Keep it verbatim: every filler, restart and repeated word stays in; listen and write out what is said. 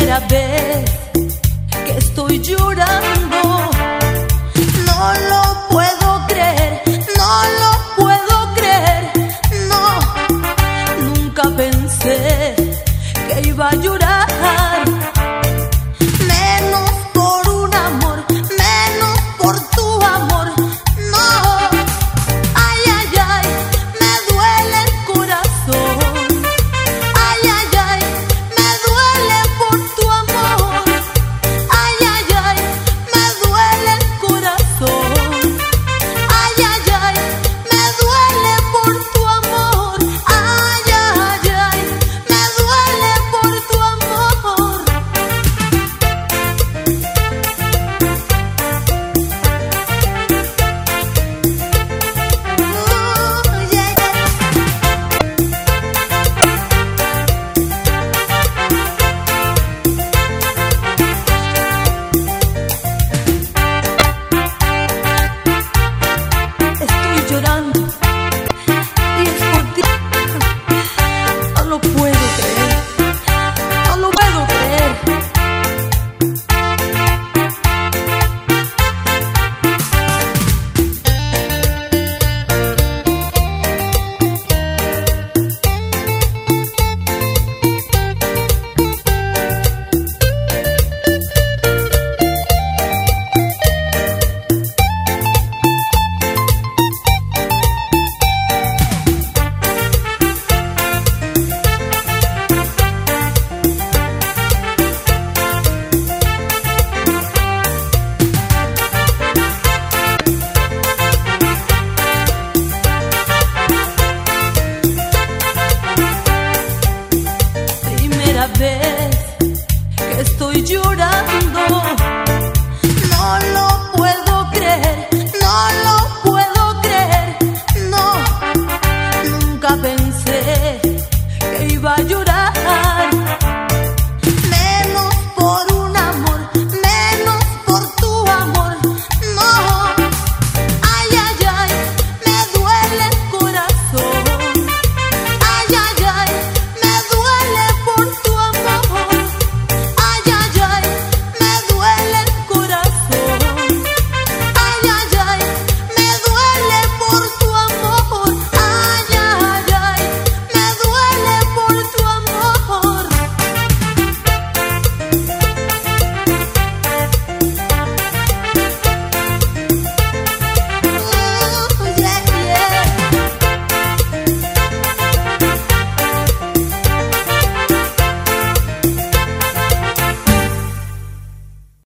primera vez que estoy llorando. No lo puedo creer, no lo puedo creer, no. Nunca pensé que iba a llorar, menos por un amor, menos por tu amor, no. Ay, ay, ay, me duele el corazón. Ay, ay, ay, me duele por tu amor. Ay, ay, ay, me duele el corazón. Ay, ay, ay, me duele por tu amor. Ay, ay, ay, me duele por tu amor. Oh, yeah, yeah. Estoy llorando y es por ti. No lo puedo creer, no lo puedo creer. Primera vez que estoy llorando.